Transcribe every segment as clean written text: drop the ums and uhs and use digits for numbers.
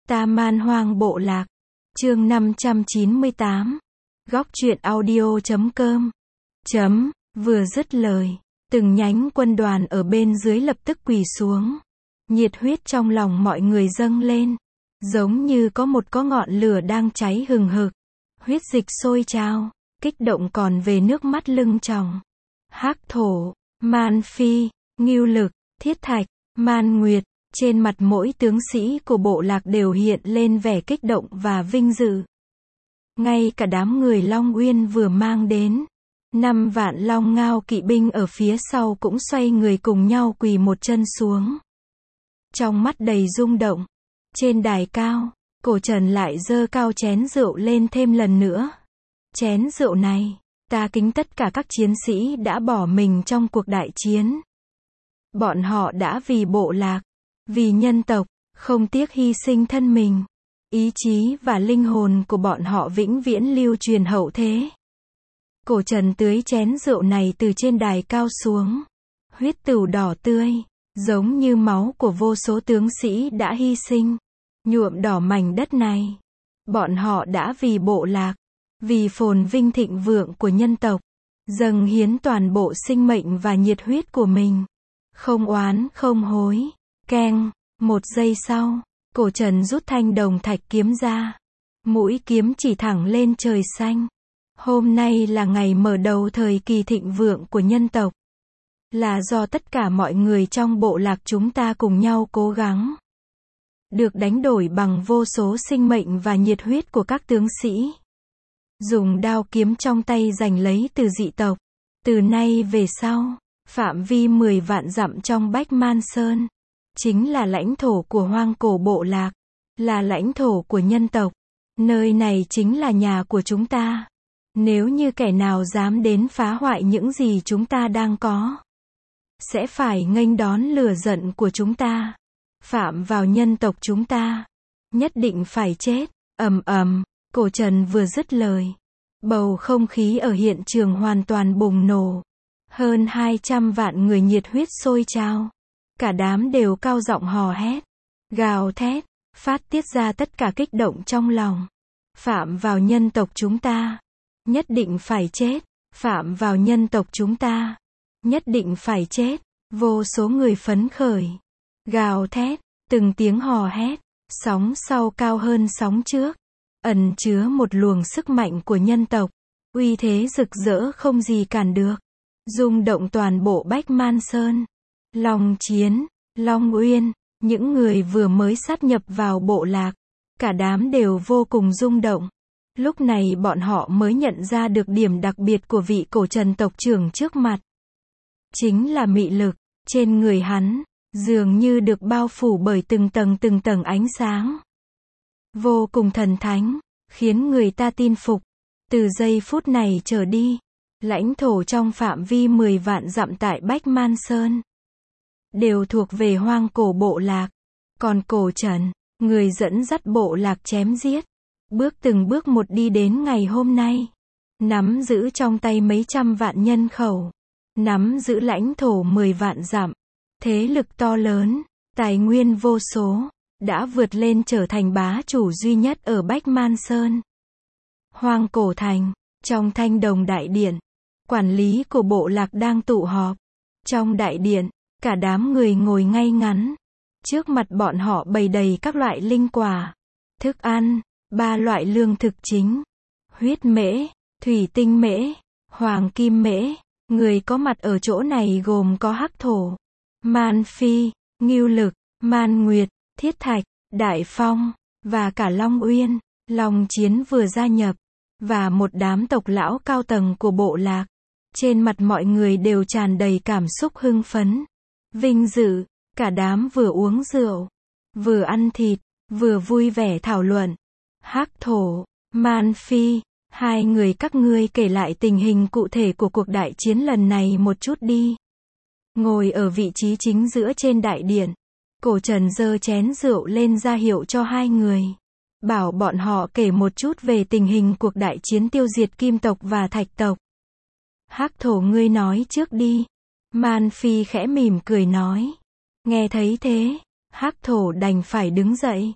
Ta Man Hoang Bộ Lạc. Chương 598. Góc truyện audio.com. Vừa dứt lời, từng nhánh quân đoàn ở bên dưới lập tức quỳ xuống. Nhiệt huyết trong lòng mọi người dâng lên, giống như có một ngọn lửa đang cháy hừng hực. Huyết dịch sôi trào, kích động còn về nước mắt lưng tròng. Hắc Thổ, Man Phi, Ngưu Lực, Thiết Thạch, Man Nguyệt, trên mặt mỗi tướng sĩ của bộ lạc đều hiện lên vẻ kích động và vinh dự. Ngay cả đám người Long Uyên vừa mang đến 5 vạn Long Ngao kỵ binh ở phía sau cũng xoay người cùng nhau quỳ một chân xuống. Trong mắt đầy rung động, trên đài cao, Cổ Trần lại giơ cao chén rượu lên thêm lần nữa. Chén rượu này, ta kính tất cả các chiến sĩ đã bỏ mình trong cuộc đại chiến. Bọn họ đã vì bộ lạc, vì nhân tộc, không tiếc hy sinh thân mình. Ý chí và linh hồn của bọn họ vĩnh viễn lưu truyền hậu thế. Cổ Trần tưới chén rượu này từ trên đài cao xuống. Huyết tửu đỏ tươi, giống như máu của vô số tướng sĩ đã hy sinh, nhuộm đỏ mảnh đất này. Bọn họ đã vì bộ lạc, vì phồn vinh thịnh vượng của nhân tộc, dâng hiến toàn bộ sinh mệnh và nhiệt huyết của mình. Không oán không hối. Keng, một giây sau, Cổ Trần rút thanh đồng thạch kiếm ra. Mũi kiếm chỉ thẳng lên trời xanh. Hôm nay là ngày mở đầu thời kỳ thịnh vượng của nhân tộc. Là do tất cả mọi người trong bộ lạc chúng ta cùng nhau cố gắng. Được đánh đổi bằng vô số sinh mệnh và nhiệt huyết của các tướng sĩ. Dùng đao kiếm trong tay giành lấy từ dị tộc. Từ nay về sau, phạm vi 10 vạn dặm trong Bách Man Sơn chính là lãnh thổ của hoang cổ bộ lạc, là lãnh thổ của nhân tộc. Nơi này chính là nhà của chúng ta. Nếu như kẻ nào dám đến phá hoại những gì chúng ta đang có, sẽ phải nghênh đón lửa giận của chúng ta. Phạm vào nhân tộc chúng ta, nhất định phải chết. Ầm ầm, Cổ Trần vừa dứt lời, bầu không khí ở hiện trường hoàn toàn bùng nổ. Hơn 200 vạn người nhiệt huyết sôi trào. Cả đám đều cao giọng hò hét, gào thét, phát tiết ra tất cả kích động trong lòng. Phạm vào nhân tộc chúng ta, nhất định phải chết. Phạm vào nhân tộc chúng ta, nhất định phải chết. Vô số người phấn khởi, gào thét, từng tiếng hò hét, sóng sau cao hơn sóng trước, ẩn chứa một luồng sức mạnh của nhân tộc, uy thế rực rỡ không gì cản được, rung động toàn bộ Bách Man Sơn. Long Chiến, Long Uyên, những người vừa mới sát nhập vào bộ lạc, cả đám đều vô cùng rung động. Lúc này bọn họ mới nhận ra được điểm đặc biệt của vị Cổ Trần tộc trưởng trước mặt. Chính là mị lực, trên người hắn, dường như được bao phủ bởi từng tầng ánh sáng. Vô cùng thần thánh, khiến người ta tin phục. Từ giây phút này trở đi, lãnh thổ trong phạm vi 10 vạn dặm tại Bách Man Sơn đều thuộc về hoang cổ bộ lạc. Còn Cổ Trần, người dẫn dắt bộ lạc chém giết, từng bước một đi đến ngày hôm nay, nắm giữ trong tay mấy trăm vạn nhân khẩu, nắm giữ lãnh thổ 10 vạn dặm, thế lực to lớn, tài nguyên vô số, đã vượt lên trở thành bá chủ duy nhất ở Bách Man Sơn. Hoang cổ thành, trong Thanh Đồng đại điện, quản lý của bộ lạc đang tụ họp. Trong đại điện, cả đám người ngồi ngay ngắn. Trước mặt bọn họ bày đầy các loại linh quả, thức ăn, 3 loại lương thực chính: huyết mễ, thủy tinh mễ, hoàng kim mễ. Người có mặt ở chỗ này gồm có Hắc Thổ, Man Phi, Ngưu Lực, Man Nguyệt, Thiết Thạch, Đại Phong, và cả Long Uyên. Long Chiến vừa gia nhập, và một đám tộc lão cao tầng của bộ lạc. Trên mặt mọi người đều tràn đầy cảm xúc hưng phấn, vinh dự. Cả đám vừa uống rượu, vừa ăn thịt, vừa vui vẻ thảo luận. Hắc Thổ, Man Phi, hai người các ngươi kể lại tình hình cụ thể của cuộc đại chiến lần này một chút đi. Ngồi ở vị trí chính giữa trên đại điện, Cổ Trần giơ chén rượu lên ra hiệu cho hai người, bảo bọn họ kể một chút về tình hình cuộc đại chiến tiêu diệt Kim tộc và Thạch tộc. Hắc Thổ, ngươi nói trước đi. Man Phi khẽ mỉm cười nói. Nghe thấy thế, Hắc Thổ đành phải đứng dậy.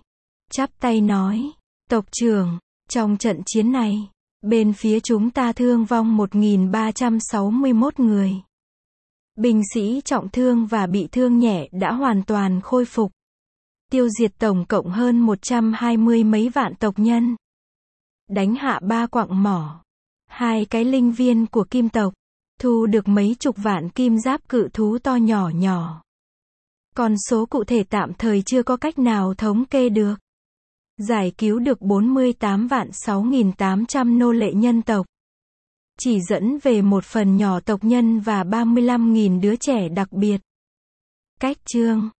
chắp tay nói, tộc trưởng, trong trận chiến này, bên phía chúng ta thương vong 1.361 người. Binh sĩ trọng thương và bị thương nhẹ đã hoàn toàn khôi phục. Tiêu diệt tổng cộng hơn 120 mấy vạn tộc nhân. Đánh hạ 3 quặng mỏ, 2 cái linh viên của kim tộc, thu được mấy chục vạn kim giáp cự thú to nhỏ nhỏ. Con số cụ thể tạm thời chưa có cách nào thống kê được. Giải cứu được 48 vạn 6.800 nô lệ nhân tộc. Chỉ dẫn về một phần nhỏ tộc nhân và 35.000 đứa trẻ đặc biệt. Cách chương